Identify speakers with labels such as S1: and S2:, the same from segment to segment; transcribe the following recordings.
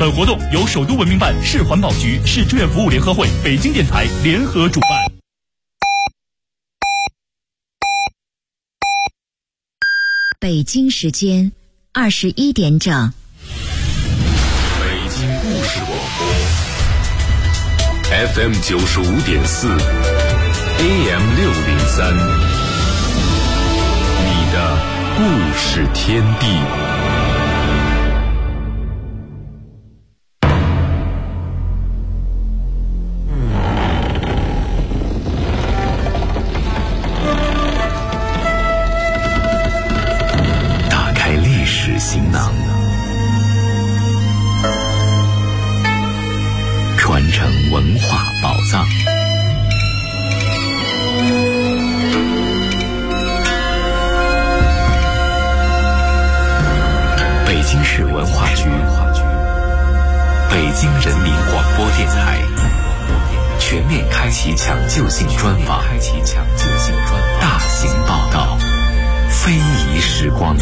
S1: 本活动由首都文明办、市环保局、市志愿服务联合会、北京电台联合主办。
S2: 北京时间21点整。
S3: 北京故事广播 FM 95.4 AM 603，你的故事天地。行囊，传承文化宝藏。北京市文化局、北京人民广播电台全面开启抢救性专访，大型报道，非遗时光。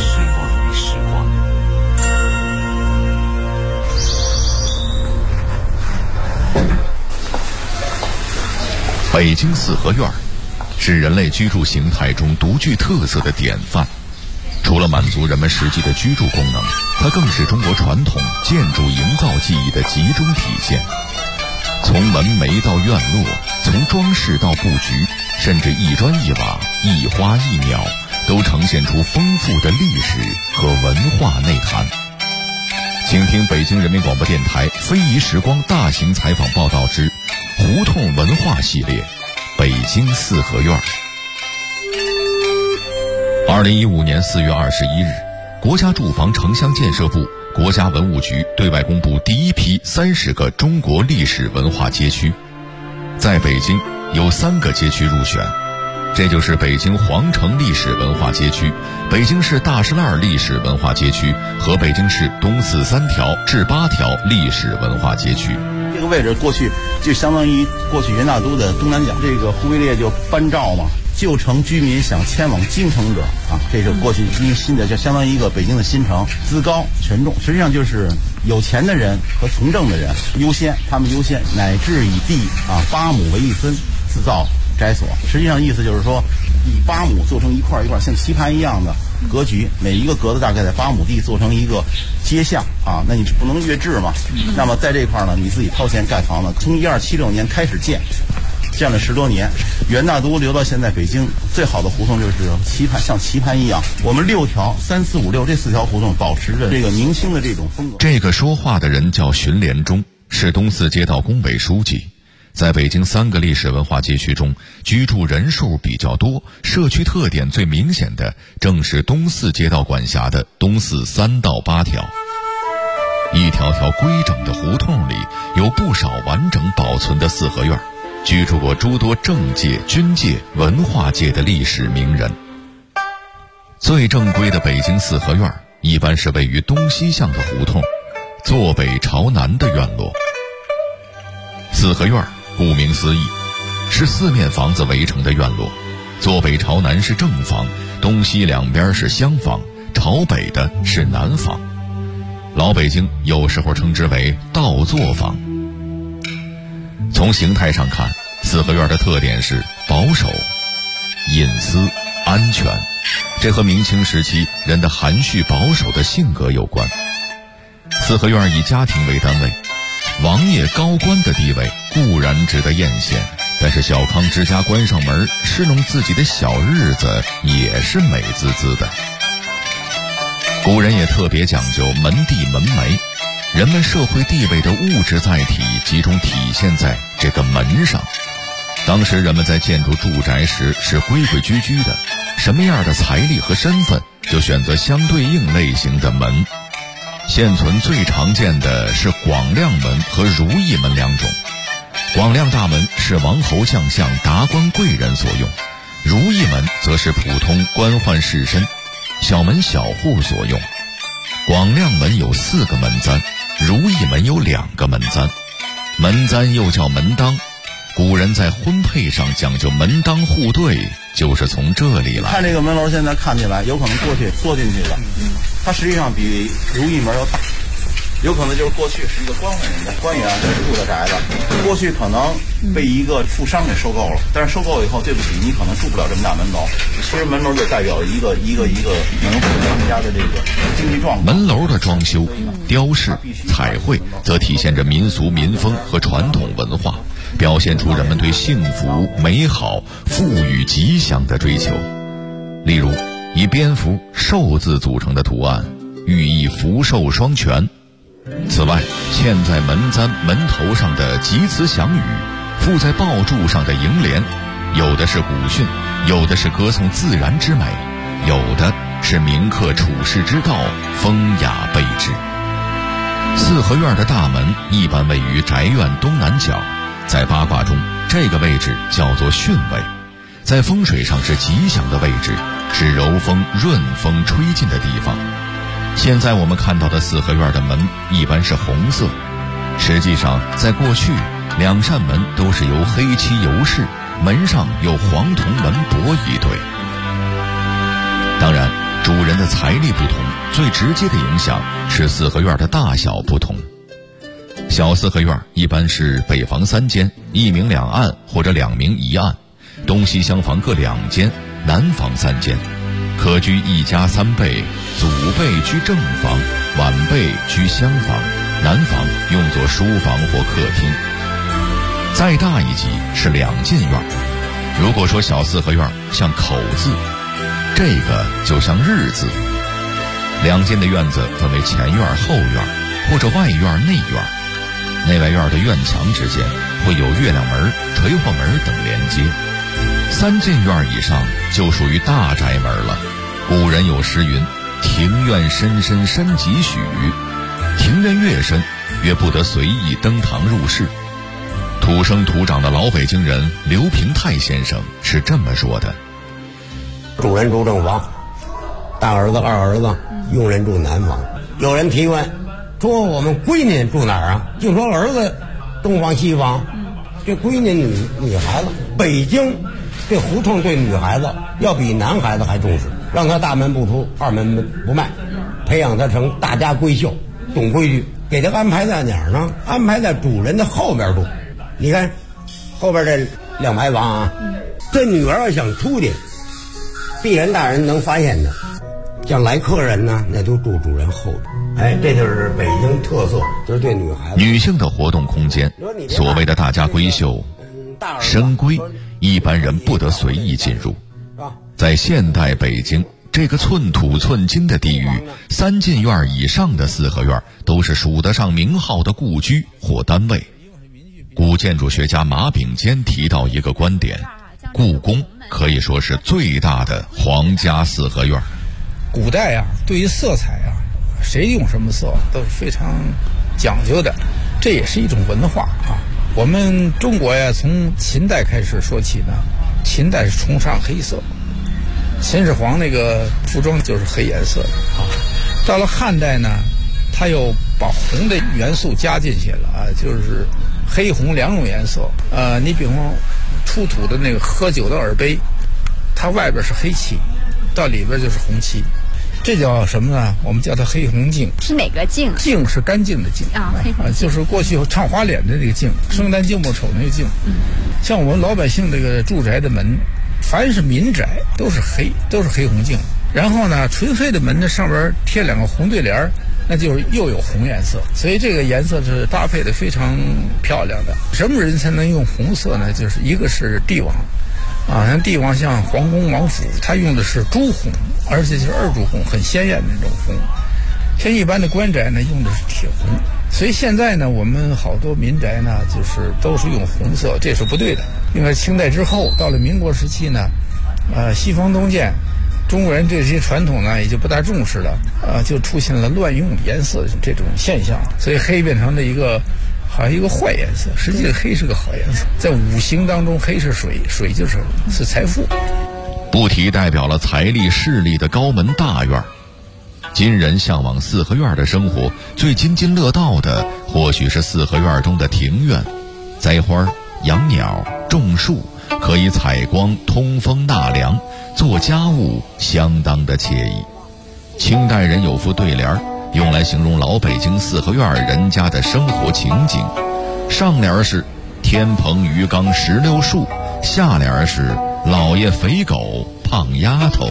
S4: 北京四合院是人类居住形态中独具特色的典范。除了满足人们实际的居住功能，它更是中国传统建筑营造技艺的集中体现。从门楣到院落，从装饰到布局，甚至一砖一瓦、一花一鸟，都呈现出丰富的历史和文化内涵。请听北京人民广播电台非遗时光大型采访报道之胡同文化系列，北京四合院。2015年4月21日，国家住房城乡建设部、国家文物局对外公布第一批30个中国历史文化街区。在北京有3个街区入选，这就是北京皇城历史文化街区、北京市大栅栏历史文化街区和北京市东四3条至8条历史文化街区。
S5: 这个位置过去就相当于过去元大都的东南角，这个忽必烈就颁诏嘛，旧城居民想迁往京城者啊，这是过去一个新的，就相当于一个北京的新城，资高权重，实际上就是有钱的人和从政的人优先，他们优先，乃至以地8亩为一分，自造宅所。实际上意思就是说，以8亩做成一块一块像棋盘一样的格局，每一个格子大概在8亩地做成一个街巷啊，那你不能越制嘛。那么在这块呢，你自己掏钱盖房子，从1276年开始建了10多年，元大都留到现在，北京最好的胡同就是棋盘，像棋盘一样。我们6条3、4、5、6这4条胡同保持着这个明清的这种风格。
S4: 这个说话的人叫荀连忠，是东四街道工委书记。在北京3个历史文化街区中，居住人数比较多、社区特点最明显的，正是东四街道管辖的东四3到8条。一条条规整的胡同里，有不少完整保存的四合院，居住过诸多政界、军界、文化界的历史名人。最正规的北京四合院，一般是位于东西向的胡同，坐北朝南的院落。四合院顾名思义，是4面房子围成的院落，坐北朝南是正房，东西两边是厢房，朝北的是南房。老北京有时候称之为倒座房。从形态上看，四合院的特点是保守、隐私、安全，这和明清时期人的含蓄保守的性格有关。四合院以家庭为单位，王爷高官的地位固然值得艳羡，但是小康之家关上门侍弄自己的小日子也是美滋滋的。古人也特别讲究门第门楣，人们社会地位的物质载体集中体现在这个门上。当时人们在建筑住宅时是规规矩矩的，什么样的财力和身份就选择相对应类型的门。现存最常见的是广亮门和如意门2种。广亮大门是王侯将相、达官贵人所用，如意门则是普通官宦士绅、小门小户所用。广亮门有4个门簪，如意门有2个门簪。门簪又叫门当，古人在婚配上讲究门当户对，就是从这里来。
S5: 看这个门楼现在看起来有可能过去坐进去了，它实际上比如意门要大， 有可能就是过去是一个官员住的宅子，过去可能被一个富商给收购了，但是收购以后，对不起，你可能住不了这么大门楼。其实门楼就代表一个能符合他们家的这个经济状况。
S4: 门楼的装修、雕饰、彩绘，则体现着民俗民风和传统文化，表现出人们对幸福、美好、富裕、吉祥的追求。例如，以蝙蝠、寿字组成的图案，寓意福寿双全。此外，嵌在门簪、门头上的吉词祥语，附在爆柱上的楹联，有的是古训，有的是歌颂自然之美，有的是铭刻处世之道，风雅备至。四合院的大门一般位于宅院东南角，在八卦中，这个位置叫做巽位，在风水上是吉祥的位置，是柔风润风吹进的地方。现在我们看到的四合院的门一般是红色，实际上在过去2扇门都是由黑漆油饰，门上有黄铜门帛一对。当然，主人的财力不同，最直接的影响是四合院的大小不同。小四合院一般是北房3间，1明2暗或者2明1暗，东西厢房各2间，南房3间，可居一家3辈，祖辈居正房，晚辈居厢房，南房用作书房或客厅。再大一级是2进院，如果说小四合院像口字，这个就像日字。2间的院子分为前院、后院，或者外院、内院。内外院的院墙之间会有月亮门、垂花门等连接。3进院以上就属于大宅门了。古人有诗云：庭院深深深几许，庭院越深越不得随意登堂入室。土生土长的老北京人刘平泰先生是这么说的：
S6: 主人住正房，大儿子、二儿子，佣人住南房。有人提问说我们闺女住哪儿啊？就说儿子东房西房，这闺女女孩子，北京这胡同对女孩子要比男孩子还重视，让她大门不出，二门不迈，培养她成大家闺秀，懂规矩。给她安排在哪儿呢？安排在主人的后边住。你看后边这2排房啊，这女儿要想出去，必然大人能发现的。像来客人呢，那就住主人后边。哎，这就是北京特色，就是对女孩子。
S4: 女性的活动空间，所谓的大家闺秀、深闺，一般人不得随意进入。在现代北京这个寸土寸金的地域，3进院以上的四合院都是数得上名号的故居或单位。古建筑学家马秉坚提到一个观点：故宫可以说是最大的皇家四合院。
S7: 古代啊，对于色彩啊，谁用什么色都是非常讲究的，这也是一种文化啊。我们中国呀，从秦代开始说起呢，秦代是崇尚黑色，秦始皇那个服装就是黑颜色的啊。到了汉代呢，他又把红的元素加进去了啊，就是黑红2种颜色。你比方出土的那个喝酒的耳杯，它外边是黑漆，到里边就是红漆。这叫什么呢？我们叫它黑红净。
S8: 是哪个净？
S7: 净是干净的净啊，黑红就是过去唱花脸的那个净，生旦净末丑那个净。像我们老百姓这个住宅的门，凡是民宅都是黑红净。然后呢，纯黑的门呢，上边贴2个红对联，那就是又有红颜色，所以这个颜色是搭配的非常漂亮的。什么人才能用红色呢？就是一个是帝王。像帝王像皇宫王府，他用的是朱红，而且就是2柱红，很鲜艳的那种红。像一般的官宅呢，用的是铁红。所以现在呢，我们好多民宅呢，就是都是用红色，这是不对的。因为清代之后，到了民国时期呢，西方东渐，中国人对这些传统呢也就不大重视了，就出现了乱用颜色这种现象，所以黑变成了一个好像一个坏颜色，实际黑是个好颜色。在五行当中，黑是水，水就是财富。
S4: 不提代表了财力势力的高门大院。今人向往四合院的生活，最津津乐道的或许是四合院中的庭院，栽花、养鸟、种树，可以采光、通风、纳凉，做家务相当的惬意。清代人有副对联： 用来形容老北京四合院人家的生活情景。上联是天棚鱼缸石榴树，下联是老爷肥狗胖丫头。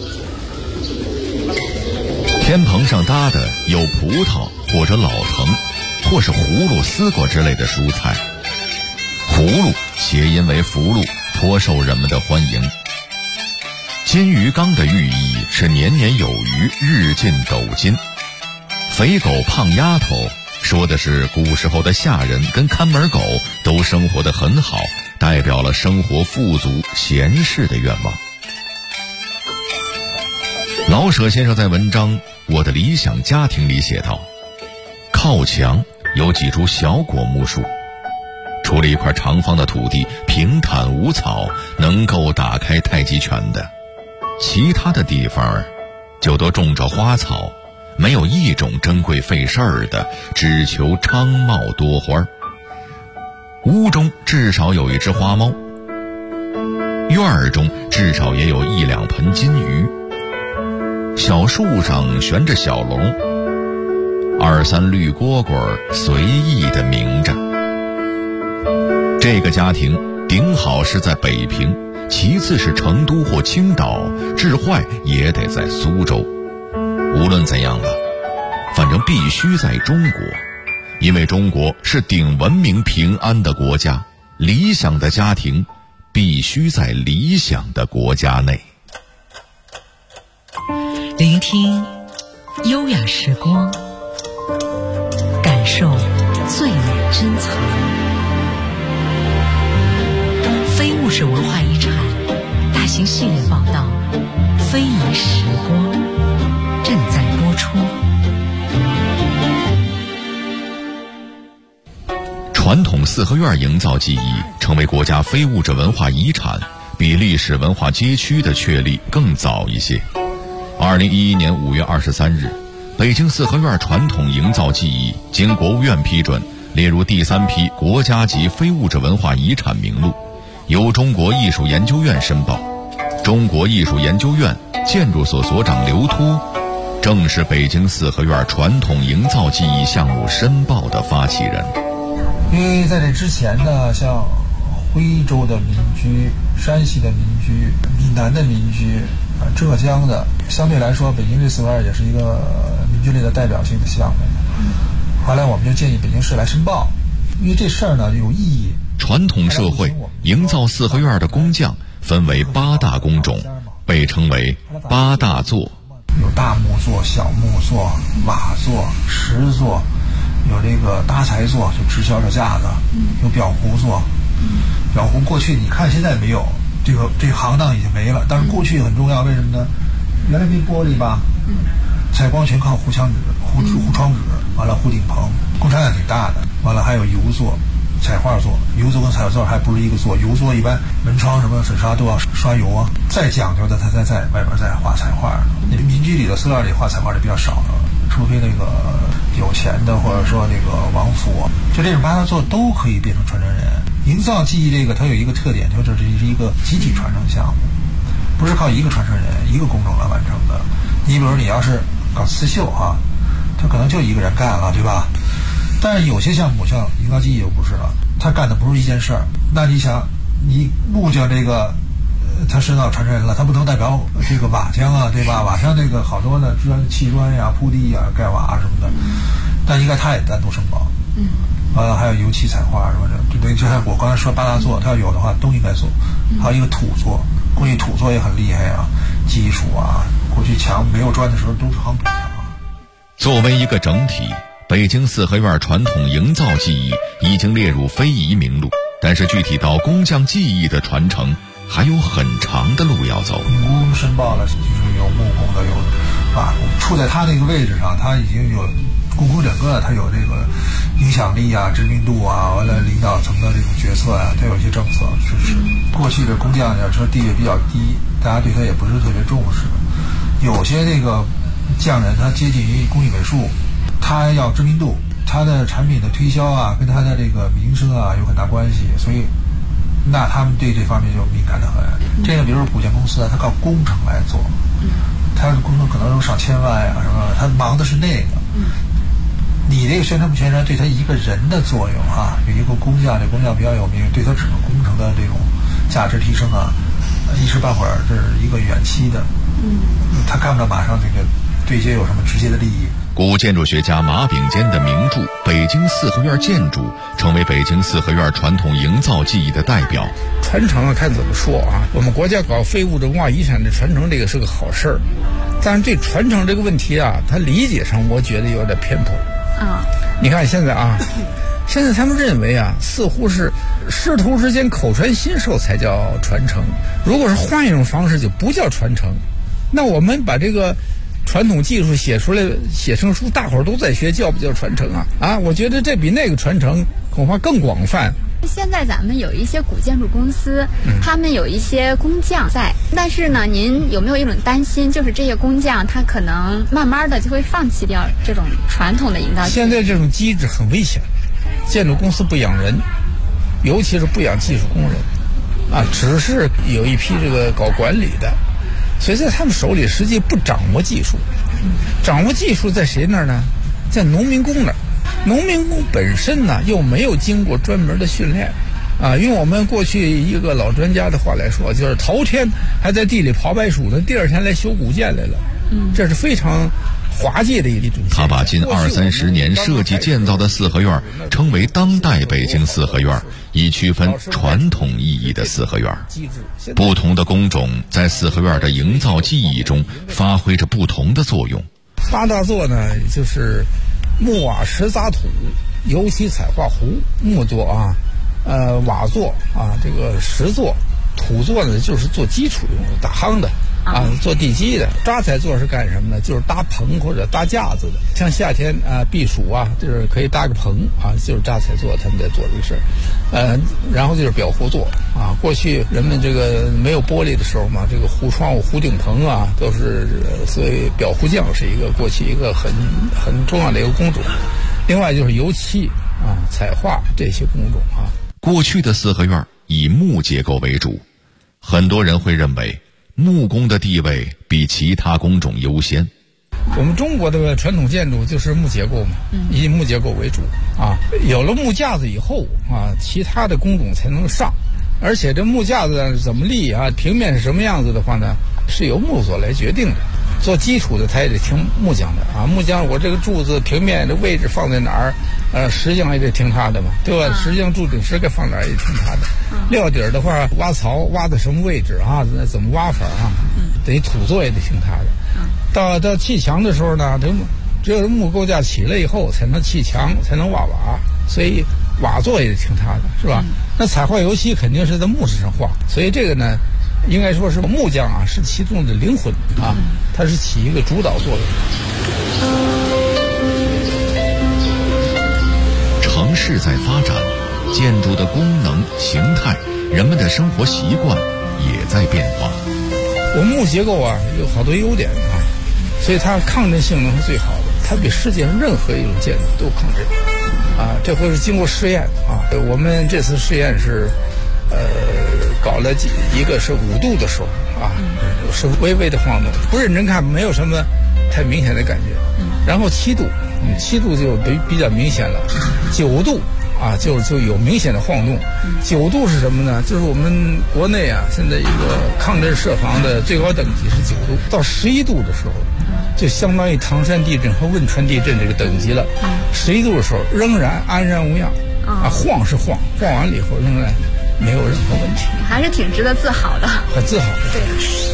S4: 天棚上搭的有葡萄或者老藤，或是葫芦、丝瓜之类的蔬菜。葫芦谐音为福禄，颇受人们的欢迎。金鱼缸的寓意是年年有余，日进斗金。肥狗胖丫头说的是古时候的下人跟看门狗都生活得很好，代表了生活富足闲适的愿望。老舍先生在文章《我的理想家庭》里写道，靠墙有几株小果木树，除了一块长方的土地平坦无草，能够打开太极拳的，其他的地方就都种着花草，没有一种珍贵费事儿的，只求昌茂多花。屋中至少有一只花猫，院儿中至少也有1、2盆金鱼，小树上悬着小龙，2、3绿蝈蝈随意地鸣着。这个家庭顶好是在北平，其次是成都或青岛，至坏也得在苏州。无论怎样吧，反正必须在中国，因为中国是顶文明平安的国家，理想的家庭必须在理想的国家内。
S2: 聆听优雅时光，感受最美珍藏。非物质文化遗产大型系列报道《非遗时光》正在播出。
S4: 传统四合院营造技艺成为国家非物质文化遗产，比历史文化街区的确立更早一些。2011年5月23日，北京四合院传统营造技艺经国务院批准，列入第3批国家级非物质文化遗产名录，由中国艺术研究院申报。中国艺术研究院建筑所所长刘秃正是北京四合院传统营造技艺项目申报的发起人。
S7: 因为在这之前呢，像徽州的民居、山西的民居、闽南的民居、浙江的，相对来说北京这四合院也是一个民居类的代表性的项目。后来我们就建议北京市来申报，因为这事儿呢有意义。
S4: 传统社会营造四合院的工匠分为8大工种，被称为8大作。
S7: 有大木作、小木作、瓦作、石作，有这个搭材作，就直销的架子，有裱糊作。裱糊过去你看现在没有，这个行当已经没了，但是过去很重要，为什么呢？原来没玻璃吧，采光全靠糊墙纸、糊窗纸，完了糊顶棚，工厂也挺大的。完了还有油作、彩画作，油作跟彩画作还不是一个作，油作一般门窗什么粉刷都要刷油啊，再讲究的它在外边再画彩画。那民居里的四合院里画彩画的比较少的，除非那个有钱的或者说那个王府，就这种8大作都可以变成传承人。营造技艺这个它有一个特点，就是这是一个集体传承项目，不是靠一个传承人一个工种来完成的。你比如你要是搞刺绣啊，他可能就一个人干了，对吧？但是有些项目像营造技艺又不是了，他干的不是一件事儿。那你想，你木匠这个他申到传承人了，他不能代表这个瓦匠啊，对吧？瓦匠这个好多的砌砖呀、铺地呀、盖瓦什么的，但应该他也单独申报。还有油漆彩画什么的，对，就像我刚才说8大作，他要有的话都应该做。还有一个土作，过去土作也很厉害啊，技术啊，过去墙没有砖的时候都是夯土墙。
S4: 作为一个整体，北京四合院传统营造技艺已经列入非遗名录，但是具体到工匠技艺的传承，还有很长的路要走。
S7: 民工申报了，就是有木工的，有瓦工，处在他那个位置上，他已经有故宫整个它有这个影响力啊、知名度啊，完了领导层的这种决策啊，它有一些政策支持。过去的工匠呢，说地位比较低，大家对他也不是特别重视。有些这个匠人他接近于工艺美术，他要知名度，他的产品的推销啊，跟他的这个名声啊有很大关系，所以那他们对这方面就敏感得很。这个比如说古建公司啊，他靠工程来做，他的工程可能有上千万呀什么，他忙的是那个。
S8: 你这个宣传不宣传对他一个人的作用啊，有一个工匠，这工匠比较有名，对他整个工程的这种价值提升啊，一时半会儿这是一个远期的，他看不到马上这个对接有什么直接的利益。
S4: 古建筑学家马秉坚的名著《北京四合院建筑》成为北京四合院传统营造技艺的代表。
S7: 传承啊，看怎么说啊？我们国家搞非物质文化遗产的传承，这个是个好事儿，但是对传承这个问题啊，他理解上我觉得有点偏颇。你看现在啊，现在他们认为啊，似乎是师徒之间口传心授才叫传承，如果是换一种方式就不叫传承。那我们把这个传统技术写出来，写成书，大伙儿都在学，叫不叫传承啊？我觉得这比那个传承恐怕更广泛。
S9: 现在咱们有一些古建筑公司，他们有一些工匠在，但是呢，您有没有一种担心，就是这些工匠他可能慢慢的就会放弃掉这种传统的营造？
S7: 现在这种机制很危险，建筑公司不养人，尤其是不养技术工人啊，只是有一批这个搞管理的，所以在他们手里实际不掌握技术，掌握技术在谁那儿呢？在农民工那儿。农民工本身呢又没有经过专门的训练啊，用我们过去一个老专家的话来说，就是头天还在地里刨白薯呢，第二天来修古建来了，这是非常滑稽的一种。
S4: 他把近20-30年设计建造的四合院称为当代北京四合院，以区分传统意义的四合院。不同的工种在四合院的营造技艺中发挥着不同的作用。
S7: 八大作呢，就是木瓦石杂土、油漆彩画糊。木作啊，瓦作啊，这个石作，土作呢就是做基础用的，打夯的啊，做地基的。扎彩作是干什么呢？就是搭棚或者搭架子的。像夏天啊，避暑啊，就是可以搭个棚啊，就是扎彩作他们在做这个事儿。然后就是裱糊作啊。过去人们这个没有玻璃的时候嘛，这个糊窗户、糊顶棚啊，都是所以裱糊匠是过去一个很重要的一个工种。另外就是油漆啊、彩画这些工种啊。
S4: 过去的四合院以木结构为主，很多人会认为木工的地位比其他工种优先。
S7: 我们中国的传统建筑就是木结构嘛，以木结构为主啊。有了木架子以后啊，其他的工种才能上。而且这木架子怎么立啊，平面是什么样子的话呢，是由木所来决定的。做基础的他也得听木匠的啊，木匠我这个柱子平面的位置放在哪儿，石匠也得听他的嘛，对吧？石匠柱顶石该放哪儿也听他的。料底儿的话，挖槽挖在什么位置啊？怎么挖法啊？等于土作也得听他的。到砌墙的时候呢，只有木构架起了以后才能砌墙，才能挖瓦，所以瓦作也得听他的，是吧？那彩画油漆肯定是在木质上画，所以这个呢，应该说是木匠啊，是其中的灵魂啊，它是起一个主导作用。
S4: 城市在发展，建筑的功能、形态，人们的生活习惯也在变化。
S7: 我木结构啊有好多优点啊，所以它抗震性能是最好的，它比世界上任何一种建筑都抗震啊。这回是经过试验啊，我们这次试验是搞了一个是5度的时候啊，是微微的晃动，不认真看没有什么太明显的感觉。然后7度，7度就比较明显了。9度啊，就有明显的晃动。9度是什么呢？就是我们国内啊，现在一个抗震设防的最高等级是9度。到11度的时候，就相当于唐山地震和汶川地震这个等级了。11度的时候仍然安然无恙啊，晃是晃完了以后仍然没有任何问题，
S9: 还是挺值得自豪的，
S7: 很自豪的。
S9: 对。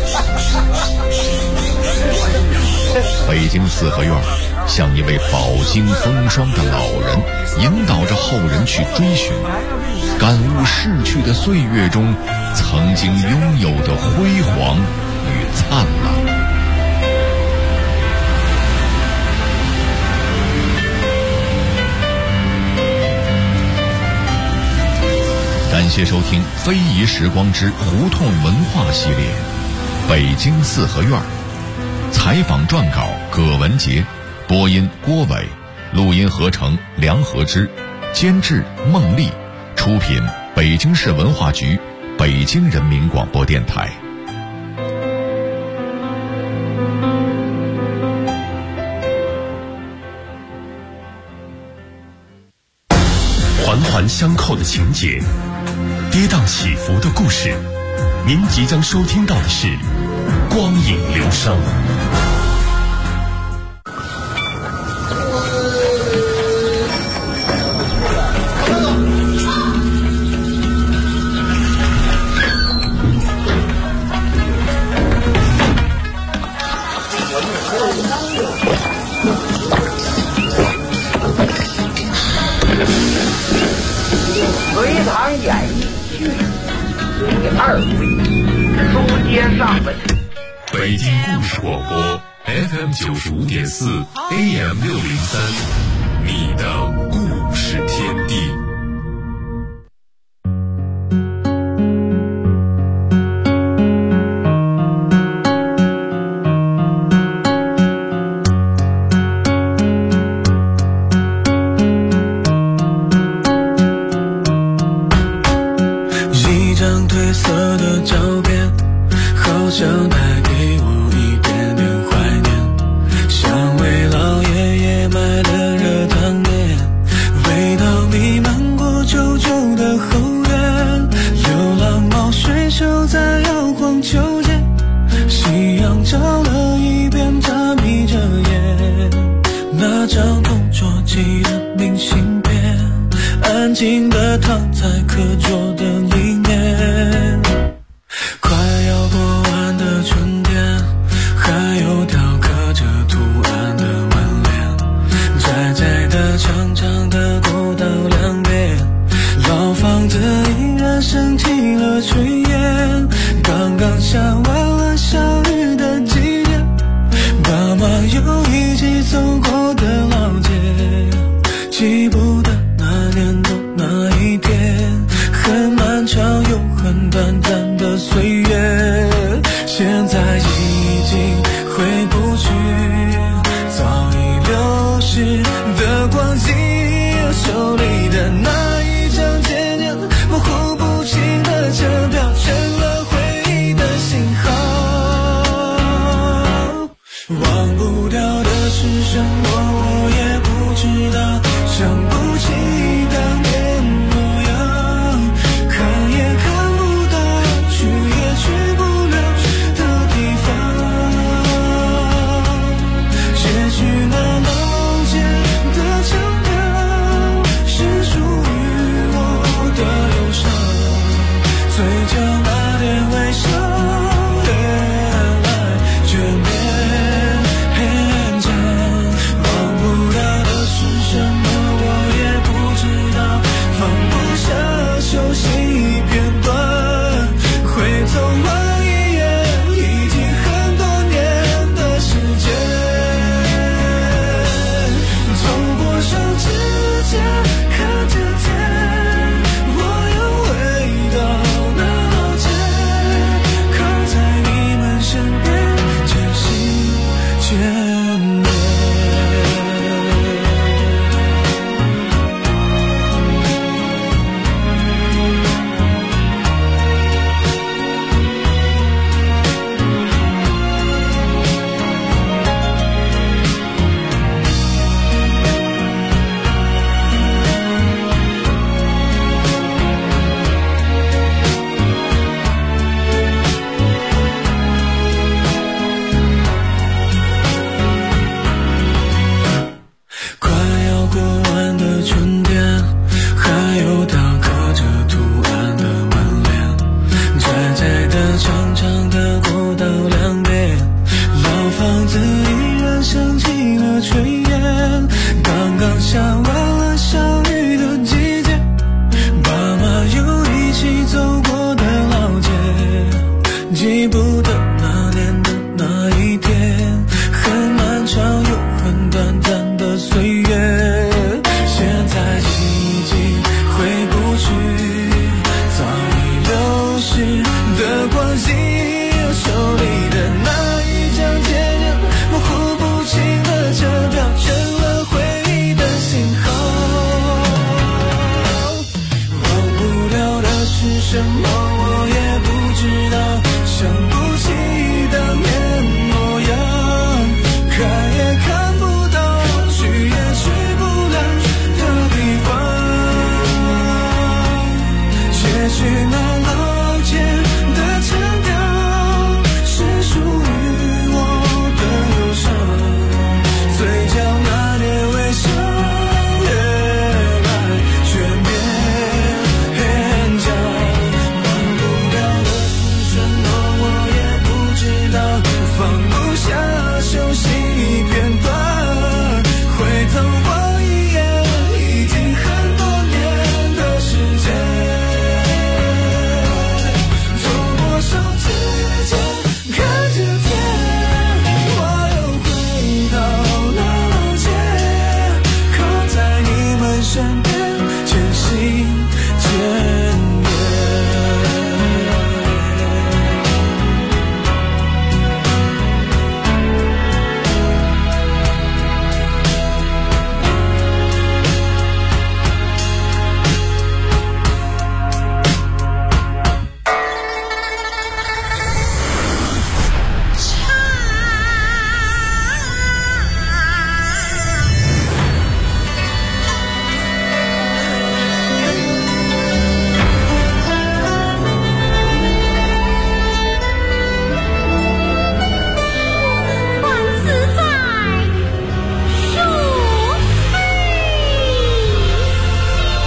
S4: 北京四合院像一位饱经风霜的老人，引导着后人去追寻，感悟逝去的岁月中曾经拥有的辉煌与灿烂。感谢收听《非遗时光之胡同文化》系列，北京四合院。采访撰稿葛文杰，播音郭伟，录音合成梁和之，监制孟丽，出品北京市文化局、北京人民广播电台。
S10: 环环相扣的情节，跌宕起伏的故事。您即将收听到的是光影流声。
S11: 隋唐演义序第2回，书接上文。
S3: 北京故事广播 FM 95.4 AM 603，你的故事天地。
S12: 记不得那年冬那一天，很漫长。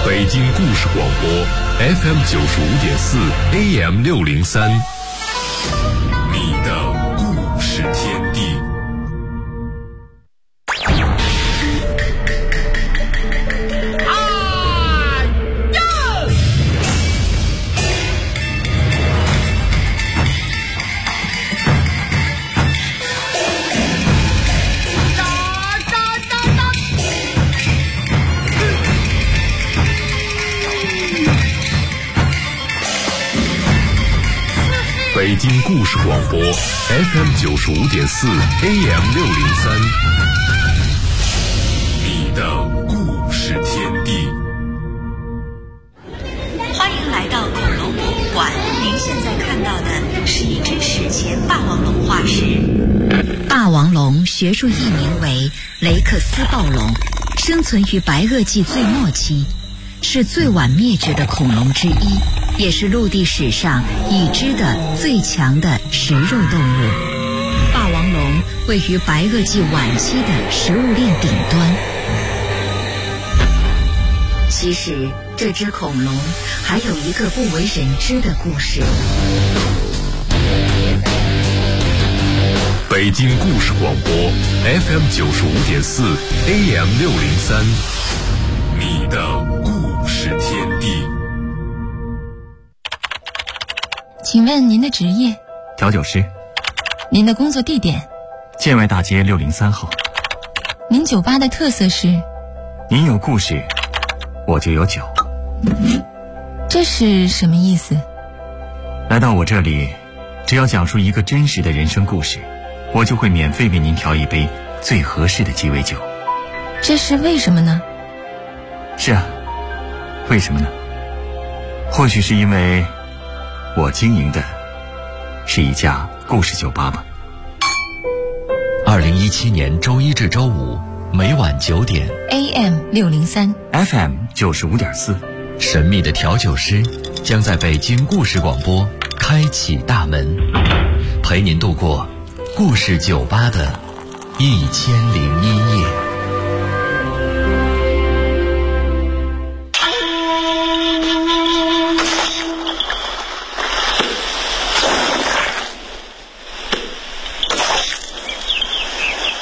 S10: 北京故事广播 FM 95.4 AM 603，你的故事天地。北京故事广播 FM 95.4 AM 603，你的故事天地。
S2: 欢迎来到恐龙博物馆，您现在看到的是一只史前霸王龙化石。霸王龙学术译名为雷克斯暴龙，生存于白垩纪最末期，是最晚灭绝的恐龙之一，也是陆地史上已知的最强的食肉动物。霸王龙位于白垩纪晚期的食物链顶端。其实这只恐龙还有一个不为人知的故事。
S10: 北京故事广播 FM 95.4 AM 603，你的故事天地。
S12: 请问您的职业？
S13: 调酒师。
S12: 您的工作地点？
S13: 建外大街603号。
S12: 您酒吧的特色是？
S13: 您有故事，我就有酒。
S12: 这是什么意思？
S13: 来到我这里，只要讲述一个真实的人生故事，我就会免费为您调一杯最合适的鸡尾酒。
S12: 这是为什么呢？
S13: 是啊，为什么呢？或许是因为我经营的是一家故事酒吧吧。
S3: 2017年周一至周五每晚9点
S12: AM 603
S13: FM 95.4，
S3: 神秘的调酒师将在北京故事广播开启大门，陪您度过故事酒吧的1001夜。